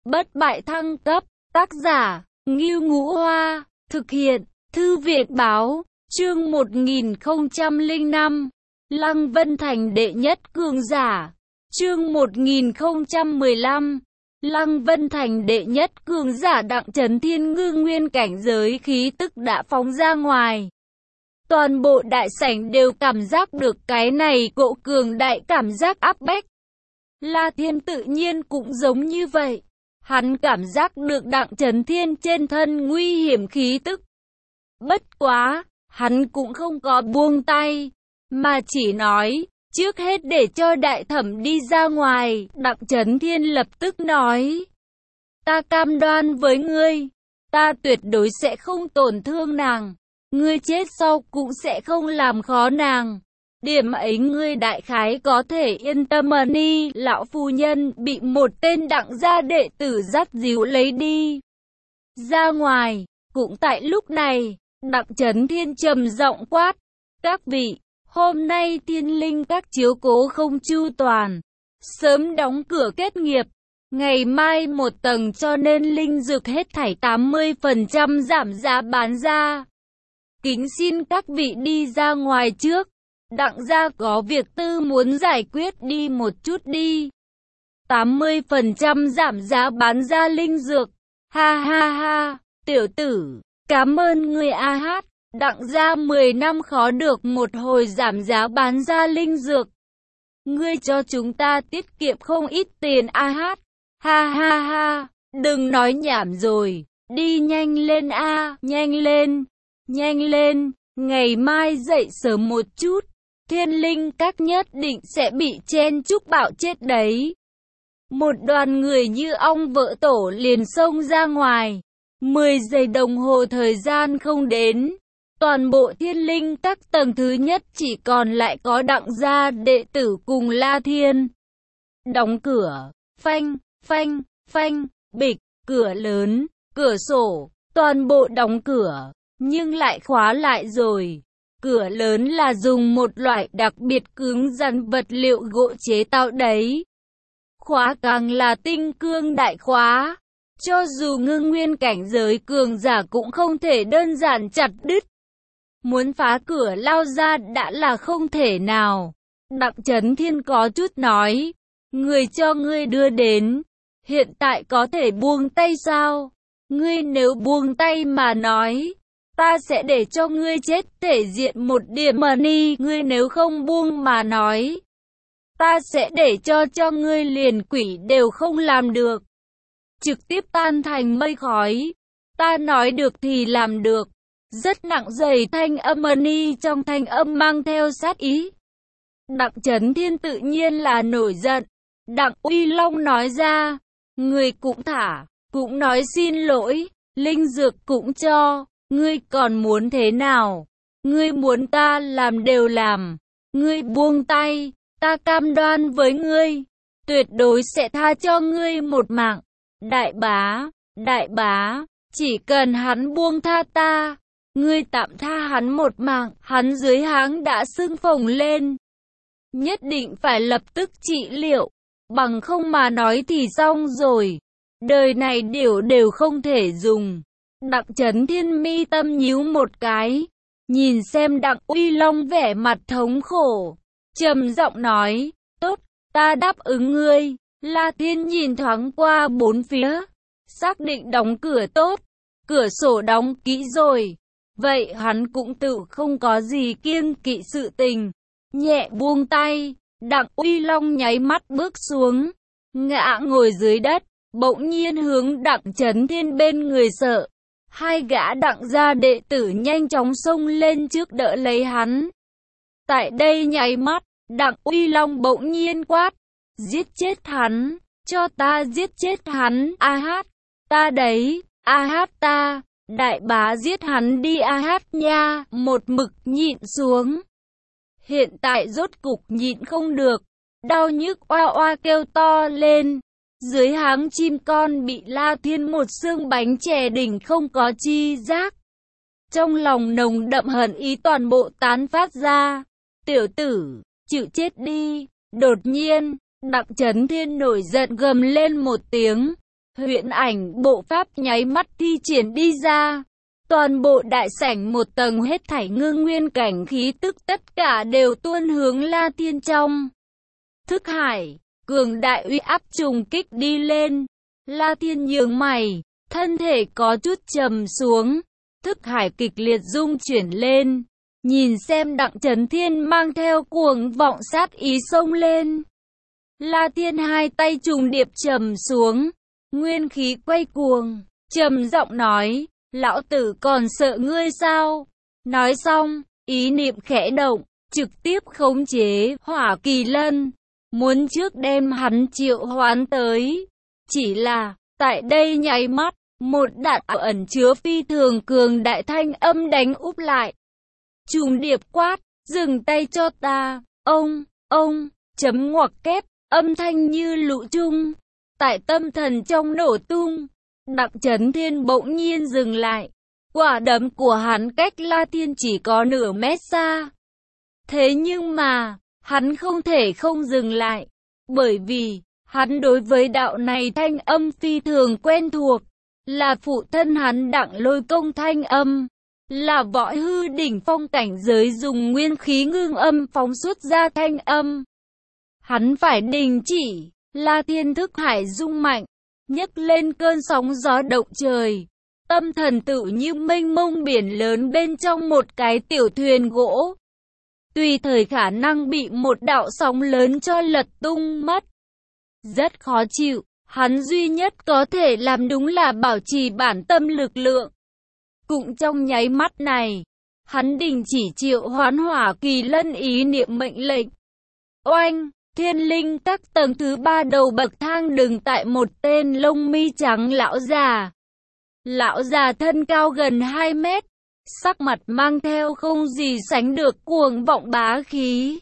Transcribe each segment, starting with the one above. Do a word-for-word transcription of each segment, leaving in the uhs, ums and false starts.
Bất bại thăng cấp, tác giả, Ngưu Ngũ Hoa, thực hiện, Thư viện Báo, chương một nghìn không trăm lẻ năm, Lăng Vân Thành đệ nhất cường giả, chương một nghìn không trăm mười lăm, Lăng Vân Thành đệ nhất cường giả Đặng Chấn Thiên ngư nguyên cảnh giới khí tức đã phóng ra ngoài. Toàn bộ đại sảnh đều cảm giác được cái này cỗ cường đại cảm giác áp bách. La Thiên tự nhiên cũng giống như vậy. Hắn cảm giác được Đặng Chấn Thiên trên thân nguy hiểm khí tức. Bất quá, hắn cũng không có buông tay, mà chỉ nói, trước hết để cho đại thẩm đi ra ngoài. Đặng Chấn Thiên lập tức nói, ta cam đoan với ngươi, ta tuyệt đối sẽ không tổn thương nàng. Ngươi chết sau cũng sẽ không làm khó nàng. Điểm ấy ngươi đại khái có thể yên tâm. Ni lão phu nhân bị một tên Đặng gia đệ tử dắt díu lấy đi ra ngoài. Cũng tại lúc này, Đặng Chấn Thiên trầm giọng quát, các vị, hôm nay Thiên Linh các chiếu cố không chu toàn, sớm đóng cửa kết nghiệp. Ngày mai một tầng cho nên linh dược hết thảy tám mươi phần trăm giảm giá bán ra. Kính xin các vị đi ra ngoài trước. Đặng gia có việc tư muốn giải quyết, đi một chút đi. tám mươi phần trăm giảm giá bán ra linh dược. Ha ha ha, tiểu tử, cảm ơn người a hát. Đặng gia mười năm khó được một hồi giảm giá bán ra linh dược. Ngươi cho chúng ta tiết kiệm không ít tiền a hát. Ha ha ha, đừng nói nhảm rồi, đi nhanh lên a, nhanh lên, nhanh lên, ngày mai dậy sớm một chút. Thiên Linh các nhất định sẽ bị chen chúc bạo chết đấy. Một đoàn người như ong vỡ tổ liền xông ra ngoài. Mười giây đồng hồ thời gian không đến. Toàn bộ Thiên Linh các tầng thứ nhất chỉ còn lại có Đặng gia đệ tử cùng La Thiên. Đóng cửa, phanh, phanh, phanh, bịch, cửa lớn, cửa sổ, toàn bộ đóng cửa, nhưng lại khóa lại rồi. Cửa lớn là dùng một loại đặc biệt cứng rắn vật liệu gỗ chế tạo đấy. Khóa càng là tinh cương đại khóa. Cho dù ngưng nguyên cảnh giới cường giả cũng không thể đơn giản chặt đứt. Muốn phá cửa lao ra đã là không thể nào. Đặng Chấn Thiên có chút nói, người cho ngươi đưa đến, hiện tại có thể buông tay sao? Ngươi nếu buông tay mà nói, ta sẽ để cho ngươi chết thể diện một điểm. Mà ni, ngươi nếu không buông mà nói, ta sẽ để cho cho ngươi liền quỷ đều không làm được. Trực tiếp tan thành mây khói. Ta nói được thì làm được. Rất nặng dày thanh âm ni trong thanh âm mang theo sát ý. Đặng Chấn Thiên tự nhiên là nổi giận. Đặng Uy Long nói ra, người cũng thả, cũng nói xin lỗi, linh dược cũng cho. Ngươi còn muốn thế nào? Ngươi muốn ta làm đều làm. Ngươi buông tay, ta cam đoan với ngươi, tuyệt đối sẽ tha cho ngươi một mạng. Đại bá, đại bá, chỉ cần hắn buông tha ta, ngươi tạm tha hắn một mạng. Hắn dưới háng đã sưng phồng lên. Nhất định phải lập tức trị liệu, bằng không mà nói thì xong rồi. Đời này đều đều không thể dùng. Đặng Chấn Thiên mi tâm nhíu một cái, nhìn xem Đặng Uy Long vẻ mặt thống khổ, trầm giọng nói, tốt, ta đáp ứng ngươi. La Thiên nhìn thoáng qua bốn phía, xác định đóng cửa tốt, cửa sổ đóng kỹ rồi, vậy hắn cũng tự không có gì kiêng kỵ sự tình, nhẹ buông tay. Đặng Uy Long nháy mắt bước xuống, ngã ngồi dưới đất, bỗng nhiên hướng Đặng Chấn Thiên bên người sợ. Hai gã Đặng gia đệ tử nhanh chóng xông lên trước đỡ lấy hắn. Tại đây nháy mắt, Đặng Uy Long bỗng nhiên quát, giết chết hắn, cho ta giết chết hắn. A hát, ta đấy, a hát ta, đại bá giết hắn đi a hát nha. Một mực nhịn xuống, hiện tại rốt cục nhịn không được, đau nhức oa oa kêu to lên. Dưới háng chim con bị La Thiên một xương bánh chè đỉnh không có chi giác. Trong lòng nồng đậm hận ý toàn bộ tán phát ra. Tiểu tử, chịu chết đi. Đột nhiên, Đặng Chấn Thiên nổi giận gầm lên một tiếng. Huyễn ảnh bộ pháp nháy mắt thi triển đi ra. Toàn bộ đại sảnh một tầng hết thảy ngưng nguyên cảnh khí tức tất cả đều tuôn hướng La Thiên trong thức hải, cường đại uy áp trùng kích đi lên. La Thiên nhướng mày, thân thể có chút trầm xuống, thức hải kịch liệt rung chuyển lên, nhìn xem Đặng Chấn Thiên mang theo cuồng vọng sát ý xông lên. La Thiên hai tay trùng điệp trầm xuống, nguyên khí quay cuồng, trầm giọng nói, lão tử còn sợ ngươi sao? Nói xong, ý niệm khẽ động, trực tiếp khống chế Hỏa Kỳ Lân, muốn trước đem hắn triệu hoán tới. Chỉ là, tại đây nháy mắt, một đạn ẩn chứa phi thường cường đại thanh âm đánh úp lại. Trùng điệp quát, dừng tay cho ta, ông, ông, chấm ngoặc kép, âm thanh như lũ trung, tại tâm thần trong nổ tung. Đặng Chấn Thiên bỗng nhiên dừng lại, quả đấm của hắn cách La Thiên chỉ có nửa mét xa. Thế nhưng mà, hắn không thể không dừng lại, bởi vì, hắn đối với đạo này thanh âm phi thường quen thuộc, là phụ thân hắn Đặng Lôi Công thanh âm, là võ hư đỉnh phong cảnh giới dùng nguyên khí ngưng âm phóng xuất ra thanh âm. Hắn phải đình chỉ, La Thiên thức hải rung mạnh, nhấc lên cơn sóng gió động trời, tâm thần tự như mênh mông biển lớn bên trong một cái tiểu thuyền gỗ. Tùy thời khả năng bị một đạo sóng lớn cho lật tung mất. Rất khó chịu, hắn duy nhất có thể làm đúng là bảo trì bản tâm lực lượng. Cũng trong nháy mắt này, hắn đình chỉ triệu hoán Hỏa Kỳ Lân ý niệm mệnh lệnh. Oanh, Thiên Linh các tầng thứ ba đầu bậc thang đừng tại một tên lông mi trắng lão già. Lão già thân cao gần hai mét, sắc mặt mang theo không gì sánh được cuồng vọng bá khí.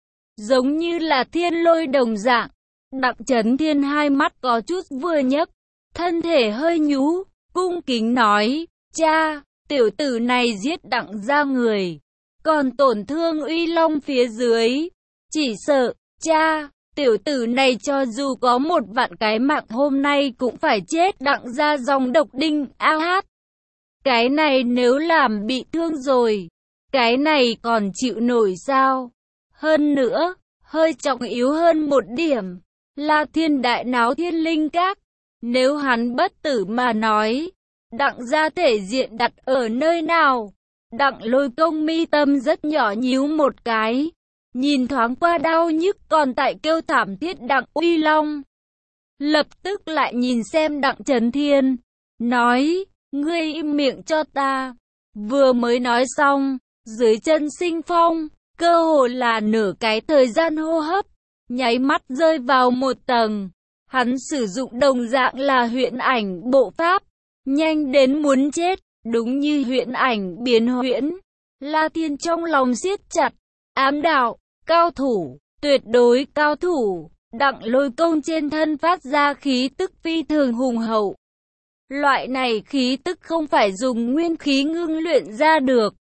Giống như là thiên lôi đồng dạng. Đặng Chấn Thiên hai mắt có chút vừa nhấc, thân thể hơi nhú, cung kính nói, cha, tiểu tử này giết Đặng gia người, còn tổn thương Uy Long phía dưới. Chỉ sợ, cha, tiểu tử này cho dù có một vạn cái mạng hôm nay cũng phải chết Đặng gia dòng độc đinh a hát. Cái này nếu làm bị thương rồi, cái này còn chịu nổi sao? Hơn nữa, hơi trọng yếu hơn một điểm, La Thiên đại náo Thiên Linh các, nếu hắn bất tử mà nói, Đặng gia thể diện đặt ở nơi nào? Đặng Lôi Công mi tâm rất nhỏ nhíu một cái, nhìn thoáng qua đau nhức còn tại kêu thảm thiết Đặng Uy Long. Lập tức lại nhìn xem Đặng Chấn Thiên, nói, ngươi im miệng cho ta. Vừa mới nói xong, dưới chân sinh phong, cơ hồ là nửa cái thời gian hô hấp, nháy mắt rơi vào một tầng. Hắn sử dụng đồng dạng là huyễn ảnh bộ pháp, nhanh đến muốn chết, đúng như huyễn ảnh biến huyễn. La Thiên trong lòng siết chặt, ám đạo, cao thủ, tuyệt đối cao thủ. Đặng Lôi Công trên thân phát ra khí tức phi thường hùng hậu. Loại này khí tức không phải dùng nguyên khí ngưng luyện ra được,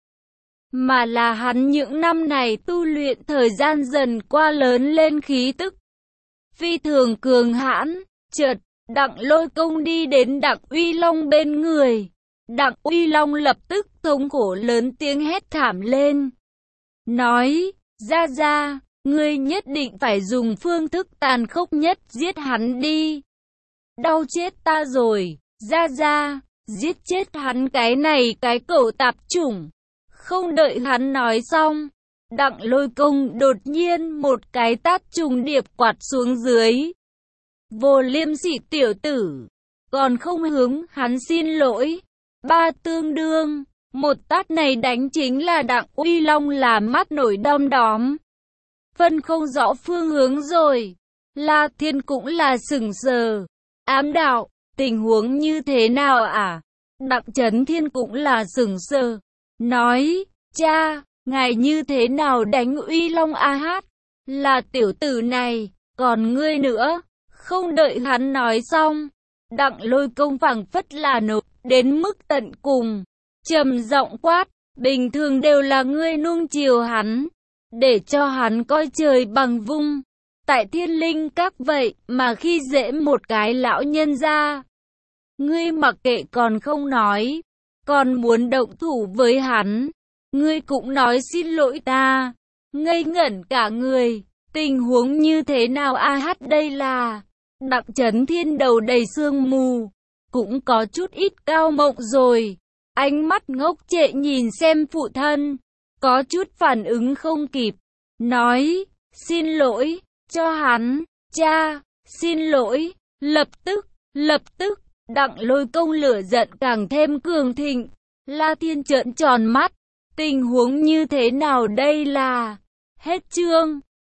mà là hắn những năm này tu luyện thời gian dần qua lớn lên khí tức phi thường cường hãn. Chợt, Đặng Lôi Công đi đến Đặng Uy Long bên người. Đặng Uy Long lập tức thống khổ lớn tiếng hét thảm lên, nói, gia gia, ngươi nhất định phải dùng phương thức tàn khốc nhất giết hắn đi. Đau chết ta rồi, gia gia, giết chết hắn cái này cái cẩu tạp chủng. Không đợi hắn nói xong, Đặng Lôi Công đột nhiên một cái tát trùng điệp quạt xuống dưới. Vô liêm sỉ tiểu tử, còn không hướng hắn xin lỗi. Ba tương đương, một tát này đánh chính là Đặng Uy Long là mắt nổi đom đóm, phân không rõ phương hướng rồi. La Thiên cũng là sững sờ, ám đạo, tình huống như thế nào à? Đặng Chấn Thiên cũng là sững sờ, nói, cha, ngài như thế nào đánh Uy Long a hát? Là tiểu tử này, còn ngươi nữa. Không đợi hắn nói xong, Đặng Lôi Công phảng phất là nộp đến mức tận cùng, trầm giọng quát, bình thường đều là ngươi nuông chiều hắn, để cho hắn coi trời bằng vung. Tại Thiên Linh các vậy mà khi dễ một cái lão nhân gia, Ngươi mặc kệ còn không nói, còn muốn động thủ với hắn. Ngươi cũng nói xin lỗi ta. Ngây ngẩn cả người. Tình huống như thế nào a hát đây là... Đặng Chấn Thiên đầu đầy sương mù. Cũng có chút ít cao mộng rồi. Ánh mắt ngốc trệ nhìn xem phụ thân. Có chút phản ứng không kịp. Nói, xin lỗi, cho hắn. Cha, xin lỗi. Lập tức, lập tức. Đặng Lôi Công lửa giận càng thêm cường thịnh. La Thiên trợn tròn mắt. Tình huống như thế nào đây là... Hết chương.